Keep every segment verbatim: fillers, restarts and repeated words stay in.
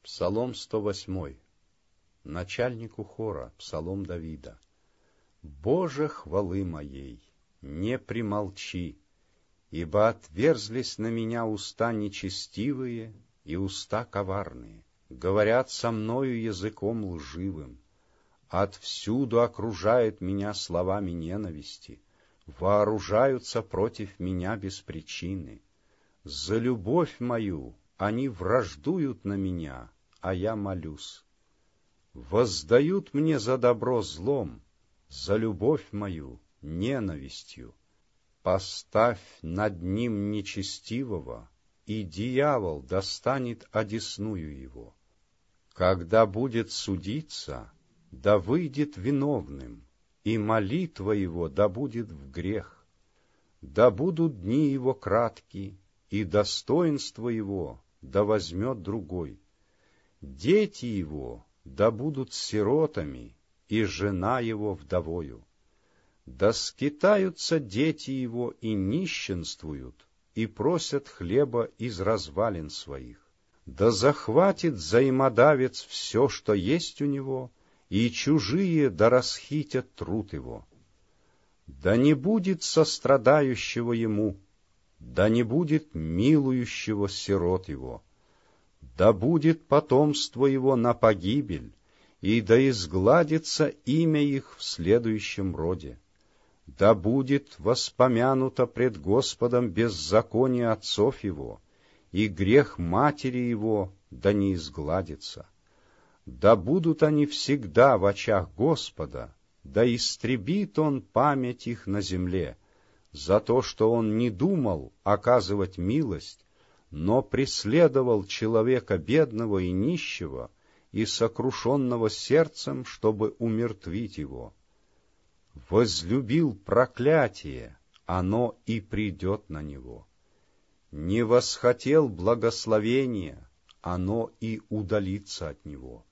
Псалом сто восемь. Начальнику хора, псалом Давида. «Боже хвалы моей, не примолчи, ибо отверзлись на меня уста нечестивые и уста коварные, говорят со мною языком лживым, отвсюду окружают меня словами ненависти, вооружаются против меня без причины. За любовь мою они враждуют на меня, а я молюсь. Воздают мне за добро злом, за любовь мою ненавистью. Поставь над ним нечестивого, и дьявол достанет одесную его. Когда будет судиться, да выйдет виновным, и молитва его да будет в грех. Да будут дни его кратки, и достоинство его да возьмет другой. Дети его да будут сиротами, и жена его вдовою. Да скитаются дети его и нищенствуют, и просят хлеба из развалин своих. Да захватит взаимодавец все, что есть у него, и чужие да расхитят труд его. Да не будет сострадающего ему, да не будет милующего сирот его. Да будет потомство его на погибель, и да изгладится имя их в следующем роде. Да будет воспомянуто пред Господом беззаконие отцов его, и грех матери его да не изгладится. Да будут они всегда в очах Господа, да истребит он память их на земле, за то, что он не думал оказывать милость, но преследовал человека бедного и нищего и сокрушенного сердцем, чтобы умертвить его. Возлюбил проклятие, оно и придет на него. Не восхотел благословения, оно и удалится от него.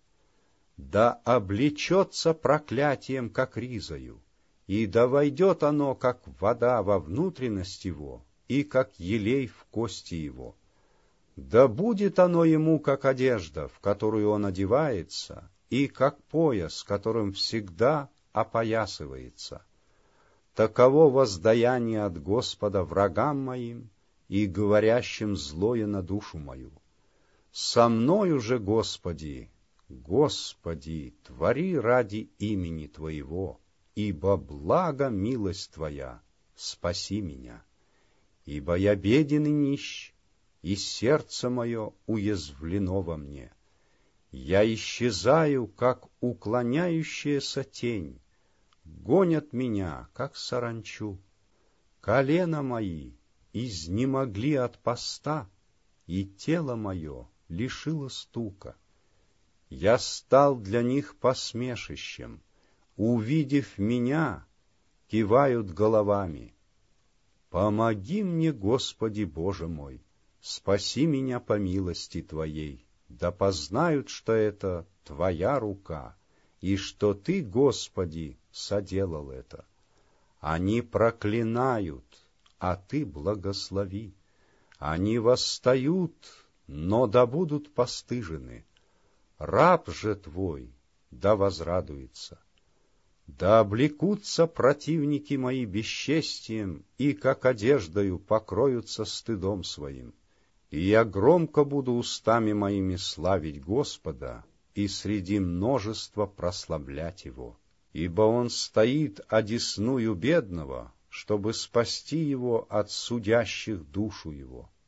Да облечется проклятием, как ризою, и да войдет оно, как вода, во внутренность его, и как елей в кости его. Да будет оно ему, как одежда, в которую он одевается, и как пояс, которым всегда опоясывается. Таково воздаяние от Господа врагам моим и говорящим злое на душу мою. Со мною же, Господи, Господи, твори ради имени Твоего, ибо благо милость Твоя, спаси меня. Ибо я беден и нищ, и сердце мое уязвлено во мне. Я исчезаю, как уклоняющаяся тень, гонят меня, как саранчу. Колена мои изнемогли от поста, и тело мое лишило стука. Я стал для них посмешищем, увидев меня, кивают головами. Помоги мне, Господи Боже мой, спаси меня по милости Твоей, да познают, что это Твоя рука, и что Ты, Господи, соделал это. Они проклинают, а Ты благослови. Они восстают, но да будут постыжены. Раб же Твой да возрадуется. Да облекутся противники мои бесчестием, и, как одеждою, покроются стыдом своим. И я громко буду устами моими славить Господа, и среди множества прославлять Его. Ибо Он стоит одесную бедного, чтобы спасти его от судящих душу его.